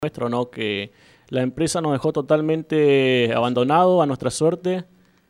nuestro, ¿no? Que la empresa nos dejó totalmente abandonado a nuestra suerte.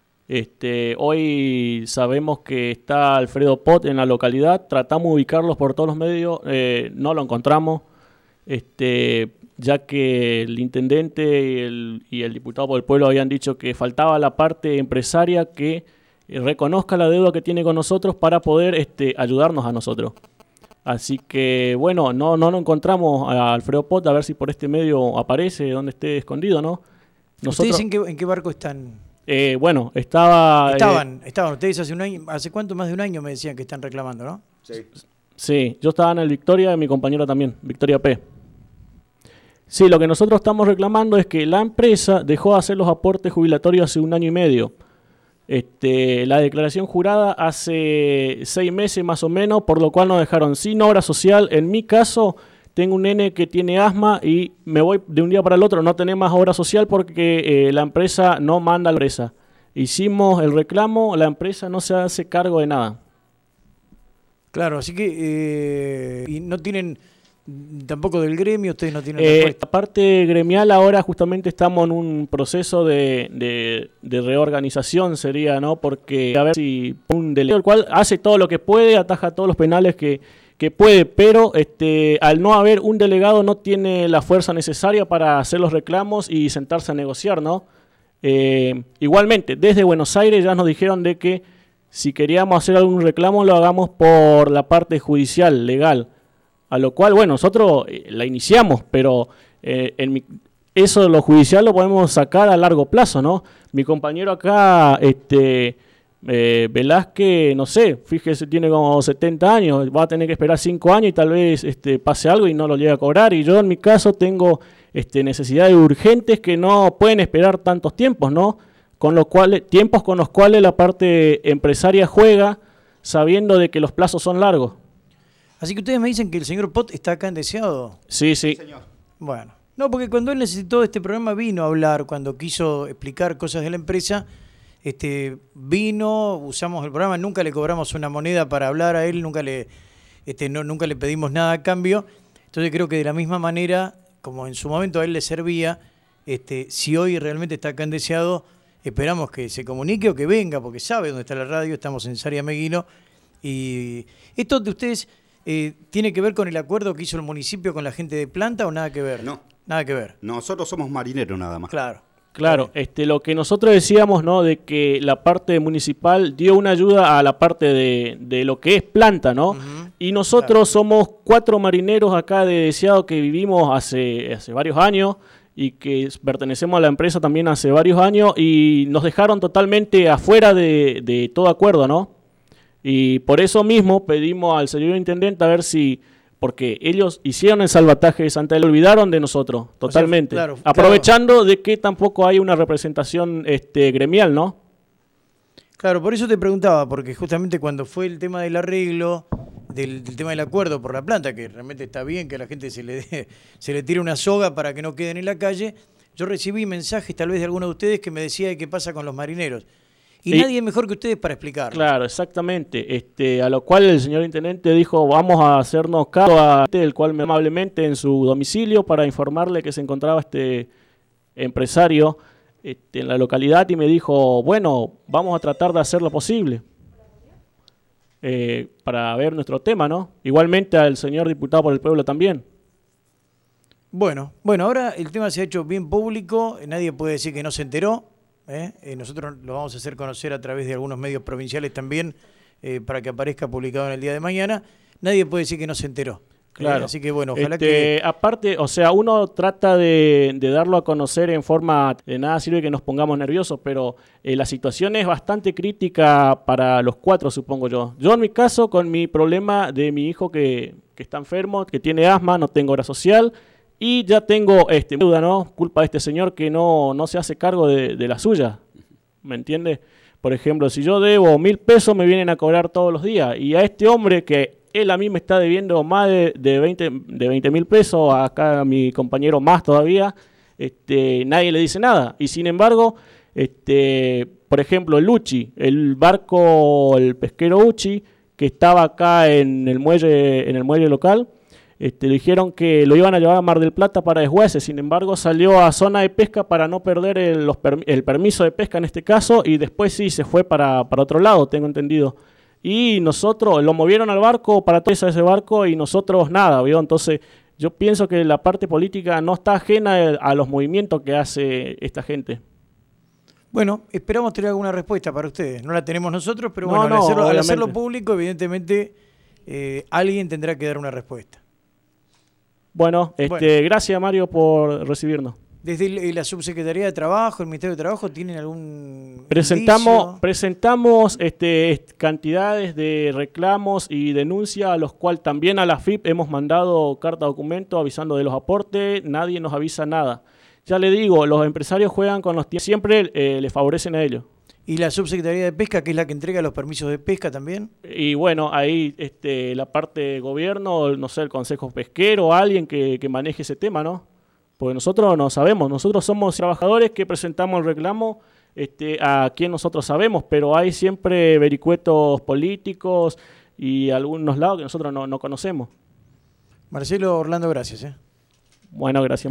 Hoy sabemos que está Alfredo Pot en la localidad, tratamos de ubicarlos por todos los medios, no lo encontramos, ya que el intendente y el diputado por el pueblo habían dicho que faltaba la parte empresaria que reconozca la deuda que tiene con nosotros para poder ayudarnos a nosotros. Así que, bueno, no lo encontramos a Alfredo Pot, a ver si por este medio aparece, donde esté escondido, ¿no? ¿Ustedes en qué barco están? Bueno, estaban. Ustedes hace un año, ¿hace cuánto? Más de un año me decían que están reclamando, ¿no? Sí, yo estaba en el Victoria y mi compañero también, Victoria P. Sí, lo que nosotros estamos reclamando es que la empresa dejó de hacer los aportes jubilatorios hace un año y medio. La declaración jurada hace 6 meses más o menos, por lo cual nos dejaron sin obra social. En mi caso, tengo un nene que tiene asma y me voy de un día para el otro, no tenemos más obra social porque la empresa no manda a la empresa. Hicimos el reclamo, la empresa no se hace cargo de nada. Claro, así que y no tienen tampoco del gremio, ustedes no tienen respuesta. La parte gremial ahora justamente estamos en un proceso de reorganización, sería, ¿no? Porque a ver si un delegado, el cual hace todo lo que puede, ataja todos los penales que puede, pero al no haber un delegado no tiene la fuerza necesaria para hacer los reclamos y sentarse a negociar, ¿no? Igualmente, desde Buenos Aires ya nos dijeron de que si queríamos hacer algún reclamo lo hagamos por la parte judicial, legal. A lo cual, bueno, nosotros la iniciamos, pero eso de lo judicial lo podemos sacar a largo plazo, ¿no? Mi compañero acá, Velázquez, no sé, fíjese, tiene como 70 años, va a tener que esperar 5 años y tal vez pase algo y no lo llegue a cobrar. Y yo en mi caso tengo necesidades urgentes que no pueden esperar tantos tiempos, ¿no? Tiempos con los cuales la parte empresaria juega sabiendo de que los plazos son largos. Así que ustedes me dicen que el señor Pot está acá en Deseado. Sí, sí. Señor. Bueno, no, porque cuando él necesitó este programa vino a hablar, cuando quiso explicar cosas de la empresa, vino, usamos el programa, nunca le cobramos una moneda para hablar a él, nunca le pedimos nada a cambio. Entonces creo que de la misma manera, como en su momento a él le servía, si hoy realmente está acá en Deseado, esperamos que se comunique o que venga, porque sabe dónde está la radio, estamos en Saria Meguino. Y esto de ustedes... ¿tiene que ver con el acuerdo que hizo el municipio con la gente de planta o nada que ver? No. Nada que ver. Nosotros somos marineros nada más. Claro, lo que nosotros decíamos, ¿no? De que la parte municipal dio una ayuda a la parte de lo que es planta, ¿no? Uh-huh. Y nosotros somos 4 marineros acá de Deseado que vivimos hace varios años y que pertenecemos a la empresa también hace varios años y nos dejaron totalmente afuera de todo acuerdo, ¿no? Y por eso mismo pedimos al señor intendente a ver si, porque ellos hicieron el salvataje de Santa Elena, olvidaron de nosotros totalmente, o sea, aprovechando de que tampoco hay una representación gremial, ¿no? Claro, por eso te preguntaba, porque justamente cuando fue el tema del arreglo, del tema del acuerdo por la planta, que realmente está bien que a la gente se le tire una soga para que no queden en la calle, yo recibí mensajes tal vez de alguno de ustedes que me decía de qué pasa con los marineros. Y nadie mejor que ustedes para explicarlo. Claro, exactamente. A lo cual el señor intendente dijo, vamos a hacernos cargo a el cual amablemente en su domicilio para informarle que se encontraba este empresario en la localidad y me dijo, bueno, vamos a tratar de hacer lo posible para ver nuestro tema, ¿no? Igualmente al señor diputado por el pueblo también. Bueno, ahora el tema se ha hecho bien público, nadie puede decir que no se enteró. Nosotros lo vamos a hacer conocer a través de algunos medios provinciales también para que aparezca publicado en el día de mañana. Nadie puede decir que no se enteró. Claro. Así que bueno, ojalá que... Aparte, o sea, uno trata de darlo a conocer en forma... De nada sirve que nos pongamos nerviosos, pero la situación es bastante crítica para los 4, supongo yo. Yo en mi caso, con mi problema de mi hijo que está enfermo, que tiene asma, no tengo obra social... Y ya tengo deuda, ¿no? Culpa de este señor que no se hace cargo de la suya. ¿Me entiende? Por ejemplo, si yo debo 1.000 pesos, me vienen a cobrar todos los días. Y a este hombre que él a mí me está debiendo más de 20.000 pesos, acá a mi compañero más todavía, nadie le dice nada. Y sin embargo, por ejemplo, el Uchi, el barco, el pesquero Uchi, que estaba acá en el muelle local, Le dijeron que lo iban a llevar a Mar del Plata para desguace, sin embargo salió a zona de pesca para no perder el permiso de pesca en este caso, y después sí se fue para otro lado, tengo entendido. Y nosotros lo movieron al barco para todo ese barco y nosotros nada, ¿vio? Entonces yo pienso que la parte política no está ajena a los movimientos que hace esta gente. Bueno, esperamos tener alguna respuesta para ustedes. No la tenemos nosotros, pero bueno, No, al hacerlo público, evidentemente alguien tendrá que dar una respuesta. Bueno, gracias Mario por recibirnos. Desde la Subsecretaría de Trabajo, el Ministerio de Trabajo, ¿tienen algún Presentamos cantidades de reclamos y denuncias, a los cuales también a la FIP hemos mandado carta documento avisando de los aportes, nadie nos avisa nada. Ya le digo, los empresarios juegan con los tiempos, siempre les favorecen a ellos. ¿Y la Subsecretaría de Pesca, que es la que entrega los permisos de pesca también? Y bueno, ahí la parte de gobierno, no sé, el Consejo Pesquero, alguien que maneje ese tema, ¿no? Porque nosotros no sabemos, nosotros somos trabajadores que presentamos el reclamo a quien nosotros sabemos, pero hay siempre vericuetos políticos y algunos lados que nosotros no conocemos. Marcelo, Orlando, gracias. Bueno, gracias.